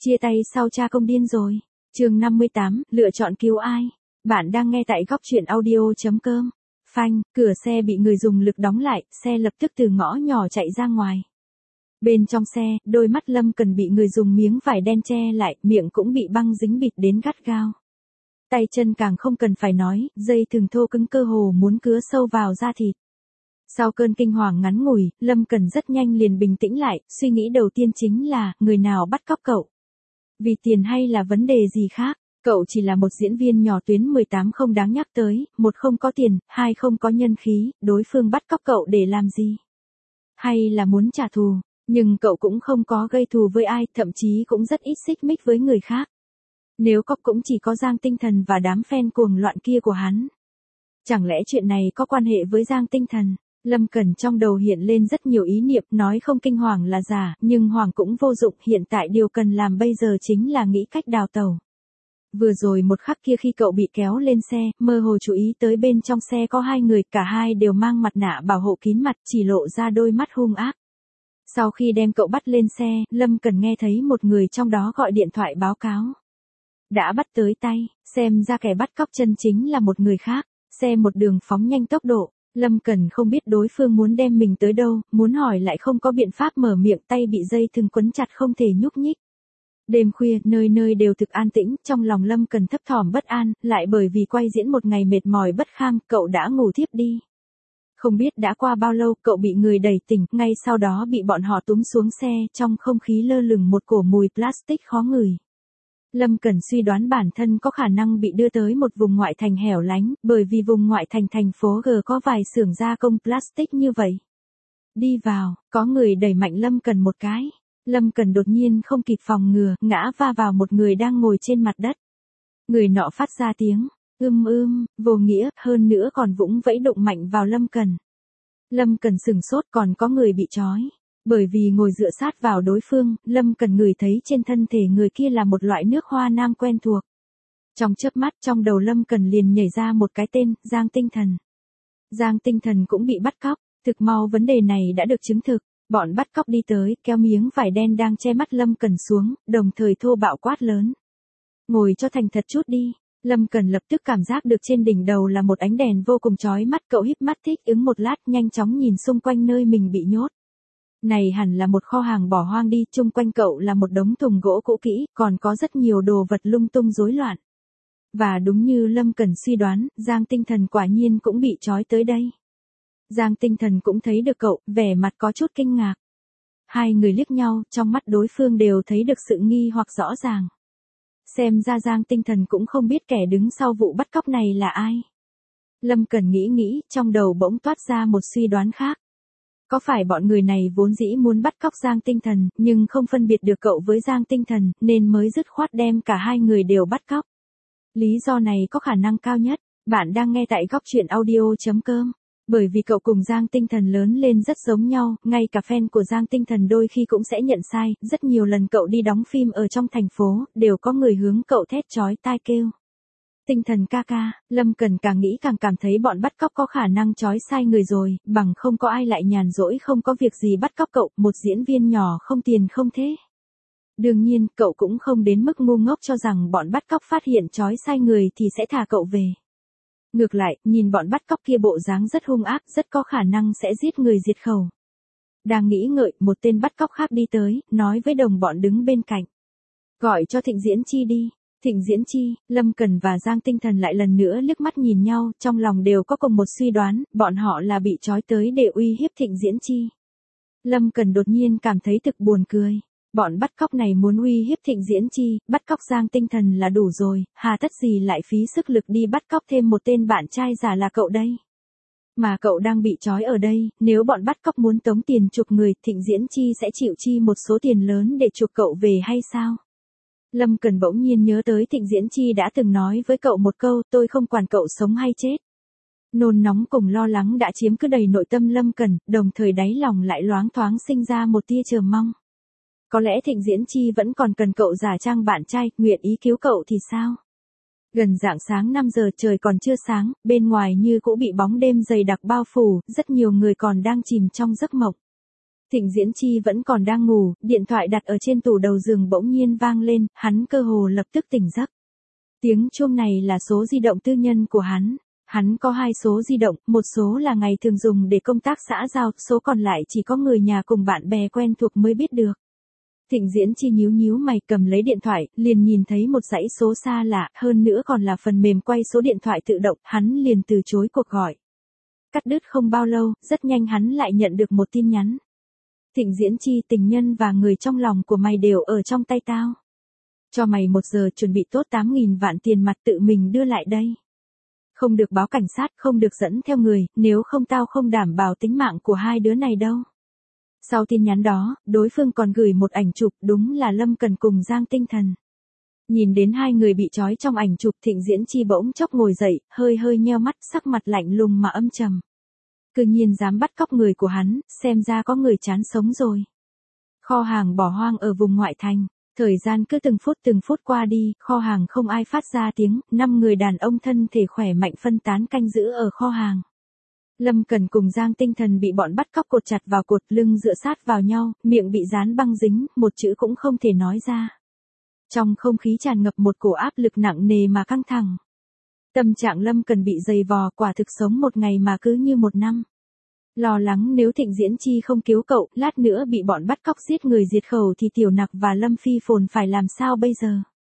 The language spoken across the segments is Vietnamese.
Chia tay sau cha công điên rồi. Chương 58, lựa chọn cứu ai? Bạn đang nghe tại góc truyện audio.com. Phanh, cửa xe bị người dùng lực đóng lại, xe lập tức từ ngõ nhỏ chạy ra ngoài. Bên trong xe, đôi mắt Lâm Cần bị người dùng miếng vải đen che lại, miệng cũng bị băng dính bịt đến gắt gao. Tay chân càng không cần phải nói, dây thừng thô cứng cơ hồ muốn cứa sâu vào da thịt. Sau cơn kinh hoàng ngắn ngủi, Lâm Cần rất nhanh liền bình tĩnh lại, suy nghĩ đầu tiên chính là, người nào bắt cóc cậu? Vì tiền hay là vấn đề gì khác? Cậu chỉ là một diễn viên nhỏ tuyến 18 không đáng nhắc tới, một không có tiền, hai không có nhân khí, đối phương bắt cóc cậu để làm gì? Hay là muốn trả thù? Nhưng cậu cũng không có gây thù với ai, thậm chí cũng rất ít xích mích với người khác. Nếu có cũng chỉ có Giang Tinh Thần và đám fan cuồng loạn kia của hắn. Chẳng lẽ chuyện này có quan hệ với Giang Tinh Thần? Lâm Cần trong đầu hiện lên rất nhiều ý niệm, nói không kinh hoàng là giả, nhưng hoàng cũng vô dụng, hiện tại điều cần làm bây giờ chính là nghĩ cách đào tẩu. Vừa rồi một khắc kia khi cậu bị kéo lên xe, mơ hồ chú ý tới bên trong xe có hai người, cả hai đều mang mặt nạ bảo hộ kín mặt, chỉ lộ ra đôi mắt hung ác. Sau khi đem cậu bắt lên xe, Lâm Cần nghe thấy một người trong đó gọi điện thoại báo cáo. Đã bắt tới tay, xem ra kẻ bắt cóc chân chính là một người khác, xe một đường phóng nhanh tốc độ. Lâm Cần không biết đối phương muốn đem mình tới đâu, muốn hỏi lại không có biện pháp mở miệng, tay bị dây thừng quấn chặt không thể nhúc nhích. Đêm khuya, nơi nơi đều thực an tĩnh, trong lòng Lâm Cần thấp thỏm bất an, lại bởi vì quay diễn một ngày mệt mỏi bất kham, cậu đã ngủ thiếp đi. Không biết đã qua bao lâu, cậu bị người đẩy tỉnh, ngay sau đó bị bọn họ túm xuống xe, trong không khí lơ lửng một cổ mùi plastic khó ngửi. Lâm Cần suy đoán bản thân có khả năng bị đưa tới một vùng ngoại thành hẻo lánh, bởi vì vùng ngoại thành thành phố G có vài xưởng gia công plastic như vậy. Đi vào, có người đẩy mạnh Lâm Cần một cái. Lâm Cần đột nhiên không kịp phòng ngừa, ngã va vào một người đang ngồi trên mặt đất. Người nọ phát ra tiếng, vô nghĩa, hơn nữa còn vũng vẫy đụng mạnh vào Lâm Cần. Lâm Cần sửng sốt, còn có người bị trói. Bởi vì ngồi dựa sát vào đối phương, Lâm Cần ngửi thấy trên thân thể người kia là một loại nước hoa nam quen thuộc. Trong chớp mắt trong đầu Lâm Cần liền nhảy ra một cái tên, Giang Tinh Thần. Giang Tinh Thần cũng bị bắt cóc, thực mau vấn đề này đã được chứng thực. Bọn bắt cóc đi tới, kéo miếng vải đen đang che mắt Lâm Cần xuống, đồng thời thô bạo quát lớn. Ngồi cho thành thật chút đi. Lâm Cần lập tức cảm giác được trên đỉnh đầu là một ánh đèn vô cùng chói mắt, cậu híp mắt thích ứng một lát, nhanh chóng nhìn xung quanh nơi mình bị nhốt. Này hẳn là một kho hàng bỏ hoang đi, chung quanh cậu là một đống thùng gỗ cũ kỹ, còn có rất nhiều đồ vật lung tung rối loạn. Và đúng như Lâm Cần suy đoán, Giang Tinh Thần quả nhiên cũng bị trói tới đây. Giang Tinh Thần cũng thấy được cậu, vẻ mặt có chút kinh ngạc. Hai người liếc nhau, trong mắt đối phương đều thấy được sự nghi hoặc rõ ràng. Xem ra Giang Tinh Thần cũng không biết kẻ đứng sau vụ bắt cóc này là ai. Lâm Cần nghĩ, trong đầu bỗng toát ra một suy đoán khác. Có phải bọn người này vốn dĩ muốn bắt cóc Giang Tinh Thần, nhưng không phân biệt được cậu với Giang Tinh Thần, nên mới dứt khoát đem cả hai người đều bắt cóc. Lý do này có khả năng cao nhất. Bạn đang nghe tại góc truyện audio.com. Bởi vì cậu cùng Giang Tinh Thần lớn lên rất giống nhau, ngay cả fan của Giang Tinh Thần đôi khi cũng sẽ nhận sai, rất nhiều lần cậu đi đóng phim ở trong thành phố, đều có người hướng cậu thét chói tai kêu. Tinh Thần ca ca, Lâm Cần càng nghĩ càng cảm thấy bọn bắt cóc có khả năng trói sai người rồi, bằng không có ai lại nhàn rỗi không có việc gì bắt cóc cậu, một diễn viên nhỏ không tiền không thế. Đương nhiên, cậu cũng không đến mức ngu ngốc cho rằng bọn bắt cóc phát hiện trói sai người thì sẽ thả cậu về. Ngược lại, nhìn bọn bắt cóc kia bộ dáng rất hung ác, rất có khả năng sẽ giết người diệt khẩu. Đang nghĩ ngợi, một tên bắt cóc khác đi tới, nói với đồng bọn đứng bên cạnh. Gọi cho Thịnh Diễn Chi đi. Thịnh Diễn Chi, Lâm Cần và Giang Tinh Thần lại lần nữa liếc mắt nhìn nhau, trong lòng đều có cùng một suy đoán, bọn họ là bị trói tới để uy hiếp Thịnh Diễn Chi. Lâm Cần đột nhiên cảm thấy thực buồn cười. Bọn bắt cóc này muốn uy hiếp Thịnh Diễn Chi, bắt cóc Giang Tinh Thần là đủ rồi, hà tất gì lại phí sức lực đi bắt cóc thêm một tên bạn trai giả là cậu đây. Mà cậu đang bị trói ở đây, nếu bọn bắt cóc muốn tống tiền chuộc người, Thịnh Diễn Chi sẽ chịu chi một số tiền lớn để chuộc cậu về hay sao? Lâm Cần bỗng nhiên nhớ tới Thịnh Diễn Chi đã từng nói với cậu một câu, tôi không quản cậu sống hay chết. Nôn nóng cùng lo lắng đã chiếm cứ đầy nội tâm Lâm Cần, đồng thời đáy lòng lại loáng thoáng sinh ra một tia chờ mong. Có lẽ Thịnh Diễn Chi vẫn còn cần cậu giả trang bạn trai, nguyện ý cứu cậu thì sao? Gần rạng sáng 5 giờ, trời còn chưa sáng, bên ngoài như cũ bị bóng đêm dày đặc bao phủ, rất nhiều người còn đang chìm trong giấc mộng. Thịnh Diễn Chi vẫn còn đang ngủ, điện thoại đặt ở trên tủ đầu giường bỗng nhiên vang lên, hắn cơ hồ lập tức tỉnh giấc. Tiếng chuông này là số di động tư nhân của hắn. Hắn có 2 số di động, một số là ngày thường dùng để công tác xã giao, số còn lại chỉ có người nhà cùng bạn bè quen thuộc mới biết được. Thịnh Diễn Chi nhíu nhíu mày cầm lấy điện thoại, liền nhìn thấy một dãy số xa lạ, hơn nữa còn là phần mềm quay số điện thoại tự động, hắn liền từ chối cuộc gọi. Cắt đứt không bao lâu, rất nhanh hắn lại nhận được một tin nhắn. Thịnh Diễn Chi, tình nhân và người trong lòng của mày đều ở trong tay tao. Cho mày 1 giờ chuẩn bị tốt 8.000 vạn tiền mặt tự mình đưa lại đây. Không được báo cảnh sát, không được dẫn theo người, nếu không tao không đảm bảo tính mạng của hai đứa này đâu. Sau tin nhắn đó, đối phương còn gửi một ảnh chụp, đúng là Lâm Cần cùng Giang Tinh Thần. Nhìn đến hai người bị trói trong ảnh chụp, Thịnh Diễn Chi bỗng chốc ngồi dậy, hơi nheo mắt, sắc mặt lạnh lùng mà âm trầm. Cứ nhiên dám bắt cóc người của hắn, xem ra có người chán sống rồi. Kho hàng bỏ hoang ở vùng ngoại thành. Thời gian cứ từng phút qua đi, kho hàng không ai phát ra tiếng, 5 người đàn ông thân thể khỏe mạnh phân tán canh giữ ở kho hàng. Lâm Cần cùng Giang Tinh Thần bị bọn bắt cóc cột chặt vào cột, lưng dựa sát vào nhau, miệng bị dán băng dính, một chữ cũng không thể nói ra. Trong không khí tràn ngập một cổ áp lực nặng nề mà căng thẳng. Tâm trạng Lâm Cần bị dày vò, quả thực sống một ngày mà cứ như một năm. Lo lắng nếu Thịnh Diễn Chi không cứu cậu, lát nữa bị bọn bắt cóc giết người diệt khẩu thì Tiểu Nặc và Lâm Phi Phồn phải làm sao bây giờ?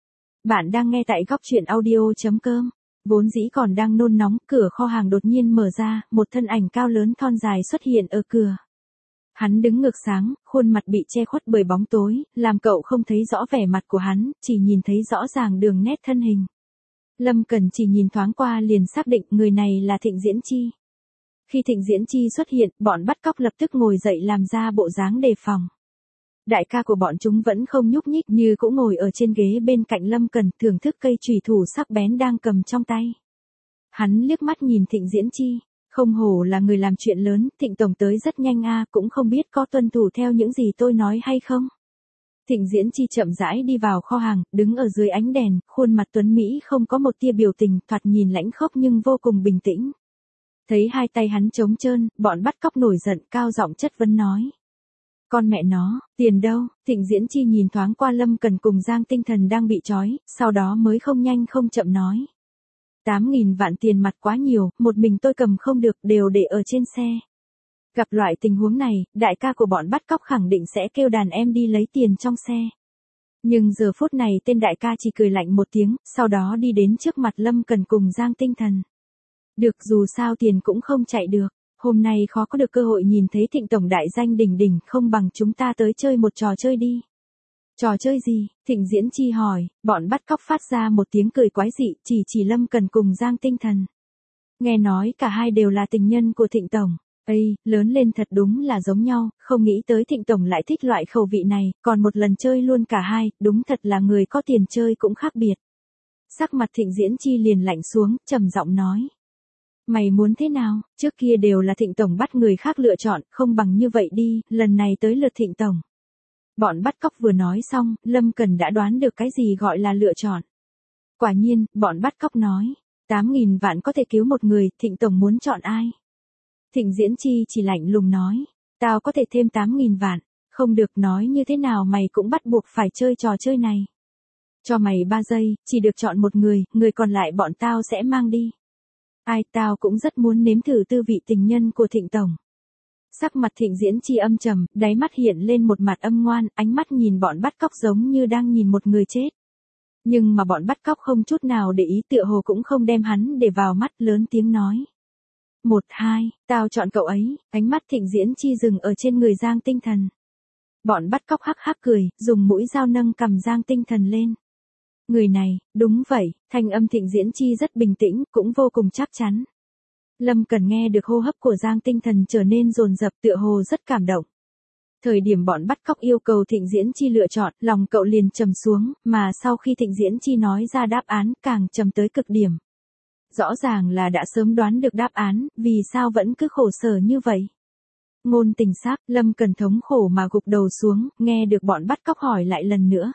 Bạn đang nghe tại góc truyện audio.com. Vốn dĩ còn đang nôn nóng, cửa kho hàng đột nhiên mở ra, một thân ảnh cao lớn thon dài xuất hiện ở cửa. Hắn đứng ngược sáng, khuôn mặt bị che khuất bởi bóng tối, làm cậu không thấy rõ vẻ mặt của hắn, chỉ nhìn thấy rõ ràng đường nét thân hình. Lâm Cần chỉ nhìn thoáng qua liền xác định người này là Thịnh Diễn Chi. Khi Thịnh Diễn Chi xuất hiện, bọn bắt cóc lập tức ngồi dậy làm ra bộ dáng đề phòng. Đại ca của bọn chúng vẫn không nhúc nhích, như cũng ngồi ở trên ghế bên cạnh Lâm Cần, thưởng thức cây chùy thủ sắc bén đang cầm trong tay. Hắn liếc mắt nhìn Thịnh Diễn Chi, không hổ là người làm chuyện lớn, Thịnh tổng tới rất nhanh a, cũng không biết có tuân thủ theo những gì tôi nói hay không. Thịnh Diễn Chi chậm rãi đi vào kho hàng, đứng ở dưới ánh đèn, khuôn mặt tuấn mỹ không có một tia biểu tình, thoạt nhìn lãnh khốc nhưng vô cùng bình tĩnh. Thấy hai tay hắn trống trơn, bọn bắt cóc nổi giận, cao giọng chất vấn nói. Con mẹ nó, tiền đâu? Thịnh Diễn Chi nhìn thoáng qua Lâm Cần cùng Giang Tinh Thần đang bị trói, sau đó mới không nhanh không chậm nói. 8.000 vạn tiền mặt quá nhiều, một mình tôi cầm không được, đều để ở trên xe. Gặp loại tình huống này, đại ca của bọn bắt cóc khẳng định sẽ kêu đàn em đi lấy tiền trong xe. Nhưng giờ phút này tên đại ca chỉ cười lạnh một tiếng, sau đó đi đến trước mặt Lâm Cần cùng Giang Tinh Thần. Được, dù sao tiền cũng không chạy được, hôm nay khó có được cơ hội nhìn thấy Thịnh tổng đại danh đỉnh đỉnh, không bằng chúng ta tới chơi một trò chơi đi. Trò chơi gì? Thịnh Diễn Chi hỏi, bọn bắt cóc phát ra một tiếng cười quái dị, chỉ Lâm Cần cùng Giang Tinh Thần. Nghe nói cả hai đều là tình nhân của Thịnh tổng. Ây, lớn lên thật đúng là giống nhau, không nghĩ tới Thịnh tổng lại thích loại khẩu vị này, còn một lần chơi luôn cả hai, đúng thật là người có tiền chơi cũng khác biệt. Sắc mặt Thịnh Diễn Chi liền lạnh xuống, trầm giọng nói. Mày muốn thế nào, trước kia đều là Thịnh tổng bắt người khác lựa chọn, không bằng như vậy đi, lần này tới lượt Thịnh tổng. Bọn bắt cóc vừa nói xong, Lâm Cần đã đoán được cái gì gọi là lựa chọn. Quả nhiên, bọn bắt cóc nói, 8.000 vạn có thể cứu một người, Thịnh tổng muốn chọn ai? Thịnh Diễn Chi chỉ lạnh lùng nói, tao có thể thêm 8.000 vạn, không được, nói như thế nào mày cũng bắt buộc phải chơi trò chơi này. Cho mày 3 giây, chỉ được chọn một người, người còn lại bọn tao sẽ mang đi. Ai, tao cũng rất muốn nếm thử tư vị tình nhân của Thịnh tổng. Sắc mặt Thịnh Diễn Chi âm trầm, đáy mắt hiện lên một mặt âm ngoan, ánh mắt nhìn bọn bắt cóc giống như đang nhìn một người chết. Nhưng mà bọn bắt cóc không chút nào để ý, tựa hồ cũng không đem hắn để vào mắt, lớn tiếng nói. 1, 2, tao chọn cậu ấy. Ánh mắt Thịnh Diễn Chi dừng ở trên người Giang Tinh Thần. Bọn bắt cóc hắc hắc cười, dùng mũi dao nâng cầm Giang Tinh Thần lên. Người này, đúng vậy, thanh âm Thịnh Diễn Chi rất bình tĩnh, cũng vô cùng chắc chắn. Lâm Cần nghe được hô hấp của Giang Tinh Thần trở nên dồn dập, tựa hồ rất cảm động. Thời điểm bọn bắt cóc yêu cầu Thịnh Diễn Chi lựa chọn, lòng cậu liền trầm xuống, mà sau khi Thịnh Diễn Chi nói ra đáp án, càng trầm tới cực điểm. Rõ ràng là đã sớm đoán được đáp án, vì sao vẫn cứ khổ sở như vậy? Ngôn tình sắc, Lâm Cần thống khổ mà gục đầu xuống, nghe được bọn bắt cóc hỏi lại lần nữa.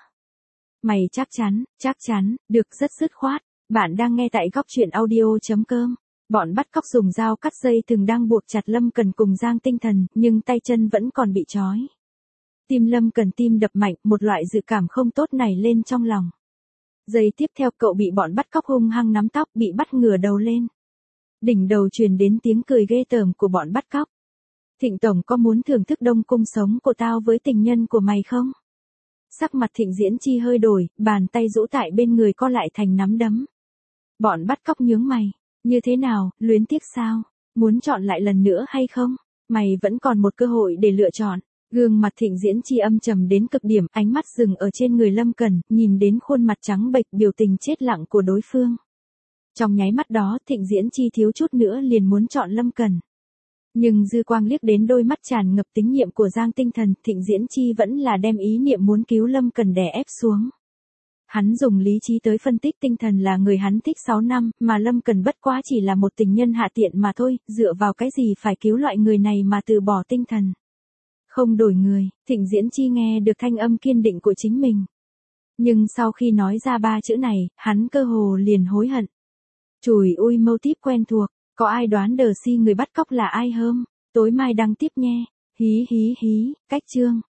Mày chắc chắn, được, rất dứt khoát. Bạn đang nghe tại góc truyện audio.com. Bọn bắt cóc dùng dao cắt dây thừng đang buộc chặt Lâm Cần cùng Giang Tinh Thần, nhưng tay chân vẫn còn bị trói. Tim Lâm Cần tim đập mạnh, một loại dự cảm không tốt nảy lên trong lòng. Giây tiếp theo cậu bị bọn bắt cóc hung hăng nắm tóc, bị bắt ngửa đầu lên. Đỉnh đầu truyền đến tiếng cười ghê tởm của bọn bắt cóc. Thịnh Tổng có muốn thưởng thức Đông Cung sống của tao với tình nhân của mày không? Sắc mặt Thịnh Diễn Chi hơi đổi, bàn tay rũ tại bên người co lại thành nắm đấm. Bọn bắt cóc nhướng mày. Như thế nào, luyến tiếc sao? Muốn chọn lại lần nữa hay không? Mày vẫn còn một cơ hội để lựa chọn. Gương mặt Thịnh Diễn Chi âm trầm đến cực điểm, ánh mắt dừng ở trên người Lâm Cần, nhìn đến khuôn mặt trắng bệch biểu tình chết lặng của đối phương. Trong nháy mắt đó, Thịnh Diễn Chi thiếu chút nữa liền muốn chọn Lâm Cần. Nhưng dư quang liếc đến đôi mắt tràn ngập tín nhiệm của Giang Tinh Thần, Thịnh Diễn Chi vẫn là đem ý niệm muốn cứu Lâm Cần đè ép xuống. Hắn dùng lý trí tới phân tích Tinh Thần là người hắn thích 6 năm, mà Lâm Cần bất quá chỉ là một tình nhân hạ tiện mà thôi, dựa vào cái gì phải cứu loại người này mà từ bỏ Tinh Thần. Không đổi người, Thịnh Diễn Chi nghe được thanh âm kiên định của chính mình. Nhưng sau khi nói ra 3 chữ này, hắn cơ hồ liền hối hận. Chùi ui mâu típ quen thuộc, có ai đoán đờ si người bắt cóc là ai hông? Tối mai đăng tiếp nghe. Hí hí hí, cách chương.